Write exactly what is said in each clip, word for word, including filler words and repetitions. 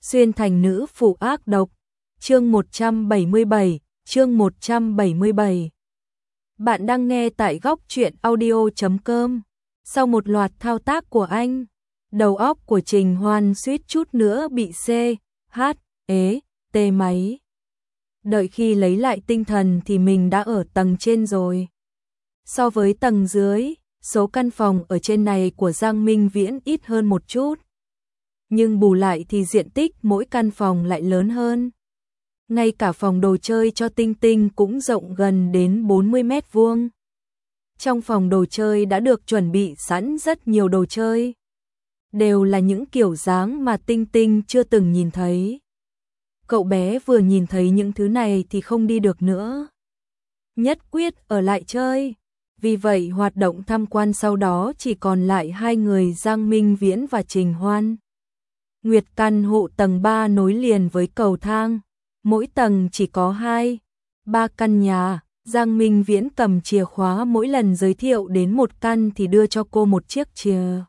Xuyên thành nữ phụ ác độc. Chương một trăm bảy mươi bảy, chương một trăm bảy mươi bảy. Bạn đang nghe tại góc truyện audio chấm com. Sau một loạt thao tác của anh, đầu óc của Trình Hoan suýt chút nữa bị C, H, ế, tê máy. Đợi khi lấy lại tinh thần thì mình đã ở tầng trên rồi. So với tầng dưới, số căn phòng ở trên này của Giang Minh Viễn ít hơn một chút. Nhưng bù lại thì diện tích mỗi căn phòng lại lớn hơn. Ngay cả phòng đồ chơi cho Tinh Tinh cũng rộng gần đến bốn mươi mét vuông. Trong phòng đồ chơi đã được chuẩn bị sẵn rất nhiều đồ chơi. Đều là những kiểu dáng mà Tinh Tinh chưa từng nhìn thấy. Cậu bé vừa nhìn thấy những thứ này thì không đi được nữa. Nhất quyết ở lại chơi. Vì vậy hoạt động tham quan sau đó chỉ còn lại hai người Giang Minh Viễn và Trình Hoan. Nguyệt căn hộ tầng ba nối liền với cầu thang. Mỗi tầng chỉ có hai, ba căn nhà. Giang Minh Viễn cầm chìa khóa, mỗi lần giới thiệu đến một căn thì đưa cho cô một chiếc chìa.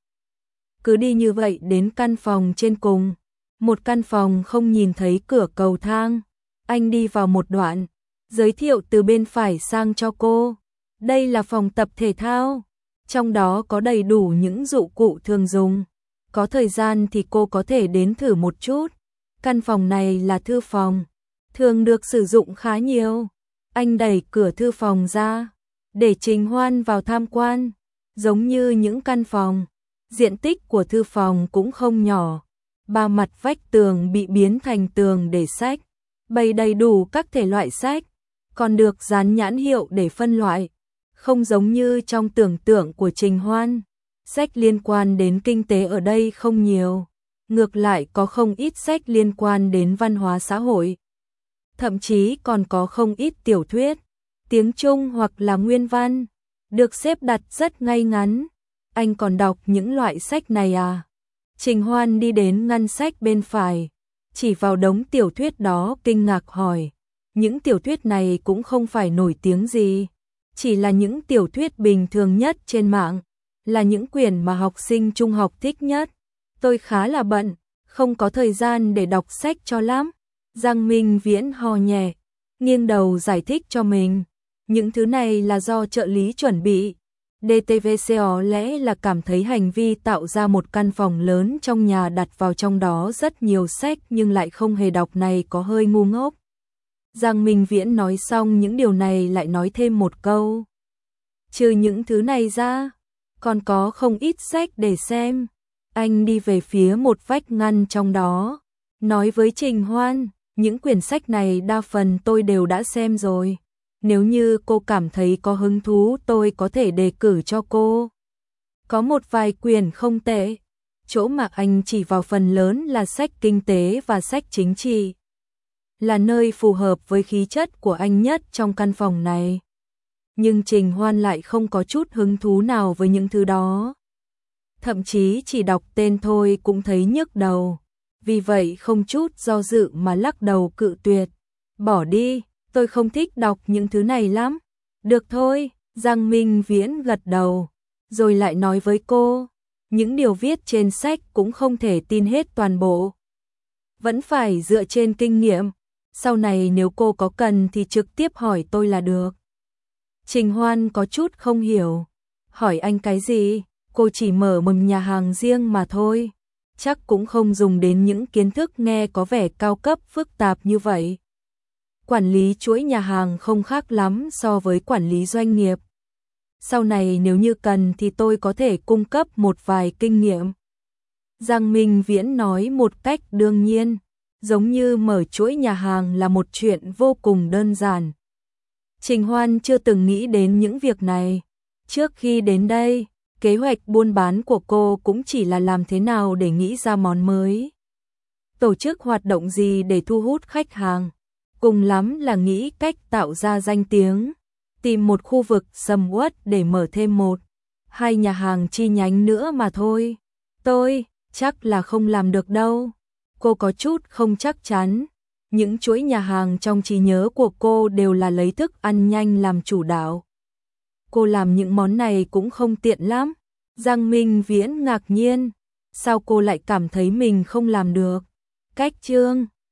Cứ đi như vậy đến căn phòng trên cùng. Một căn phòng không nhìn thấy cửa cầu thang. Anh đi vào một đoạn, giới thiệu từ bên phải sang cho cô. Đây là phòng tập thể thao. Trong đó có đầy đủ những dụng cụ thường dùng. Có thời gian thì cô có thể đến thử một chút. Căn phòng này là thư phòng, thường được sử dụng khá nhiều. Anh đẩy cửa thư phòng ra, để Trình Hoan vào tham quan. Giống như những căn phòng, diện tích của thư phòng cũng không nhỏ. Ba mặt vách tường bị biến thành tường để sách, bày đầy đủ các thể loại sách, còn được dán nhãn hiệu để phân loại. Không giống như trong tưởng tượng của Trình Hoan, sách liên quan đến kinh tế ở đây không nhiều. Ngược lại có không ít sách liên quan đến văn hóa xã hội. Thậm chí còn có không ít tiểu thuyết, tiếng Trung hoặc là nguyên văn, được xếp đặt rất ngay ngắn. Anh còn đọc những loại sách này à? Trình Hoan đi đến ngăn sách bên phải, chỉ vào đống tiểu thuyết đó kinh ngạc hỏi. Những tiểu thuyết này cũng không phải nổi tiếng gì, chỉ là những tiểu thuyết bình thường nhất trên mạng, là những quyển mà học sinh trung học thích nhất. Tôi khá là bận, không có thời gian để đọc sách cho lắm. Giang Minh Viễn ho nhẹ, nghiêng đầu giải thích cho mình. Những thứ này là do trợ lý chuẩn bị. đê tê vê xê có lẽ là cảm thấy hành vi tạo ra một căn phòng lớn trong nhà đặt vào trong đó rất nhiều sách nhưng lại không hề đọc này có hơi ngu ngốc. Giang Minh Viễn nói xong những điều này lại nói thêm một câu. Trừ những thứ này ra, còn có không ít sách để xem. Anh đi về phía một vách ngăn trong đó, nói với Trình Hoan, những quyển sách này đa phần tôi đều đã xem rồi. Nếu như cô cảm thấy có hứng thú tôi có thể đề cử cho cô. Có một vài quyển không tệ. Chỗ mà anh chỉ vào phần lớn là sách kinh tế và sách chính trị. Là nơi phù hợp với khí chất của anh nhất trong căn phòng này. Nhưng Trình Hoan lại không có chút hứng thú nào với những thứ đó. Thậm chí chỉ đọc tên thôi cũng thấy nhức đầu. Vì vậy không chút do dự mà lắc đầu cự tuyệt. Bỏ đi, tôi không thích đọc những thứ này lắm. Được thôi, Giang Minh Viễn gật đầu. Rồi lại nói với cô, những điều viết trên sách cũng không thể tin hết toàn bộ. Vẫn phải dựa trên kinh nghiệm. Sau này nếu cô có cần thì trực tiếp hỏi tôi là được. Trình Hoan có chút không hiểu. Hỏi anh cái gì? Cô chỉ mở một nhà hàng riêng mà thôi. Chắc cũng không dùng đến những kiến thức nghe có vẻ cao cấp phức tạp như vậy. Quản lý chuỗi nhà hàng không khác lắm so với quản lý doanh nghiệp. Sau này nếu như cần thì tôi có thể cung cấp một vài kinh nghiệm. Giang Minh Viễn nói một cách đương nhiên, giống như mở chuỗi nhà hàng là một chuyện vô cùng đơn giản. Trình Hoan chưa từng nghĩ đến những việc này. Trước khi đến đây, kế hoạch buôn bán của cô cũng chỉ là làm thế nào để nghĩ ra món mới. Tổ chức hoạt động gì để thu hút khách hàng. Cùng lắm là nghĩ cách tạo ra danh tiếng. Tìm một khu vực sầm uất để mở thêm một, hai nhà hàng chi nhánh nữa mà thôi. Tôi, chắc là không làm được đâu. Cô có chút không chắc chắn. Những chuỗi nhà hàng trong trí nhớ của cô đều là lấy thức ăn nhanh làm chủ đạo. Cô làm những món này cũng không tiện lắm. Giang Minh Viễn ngạc nhiên. Sao cô lại cảm thấy mình không làm được? Cách chương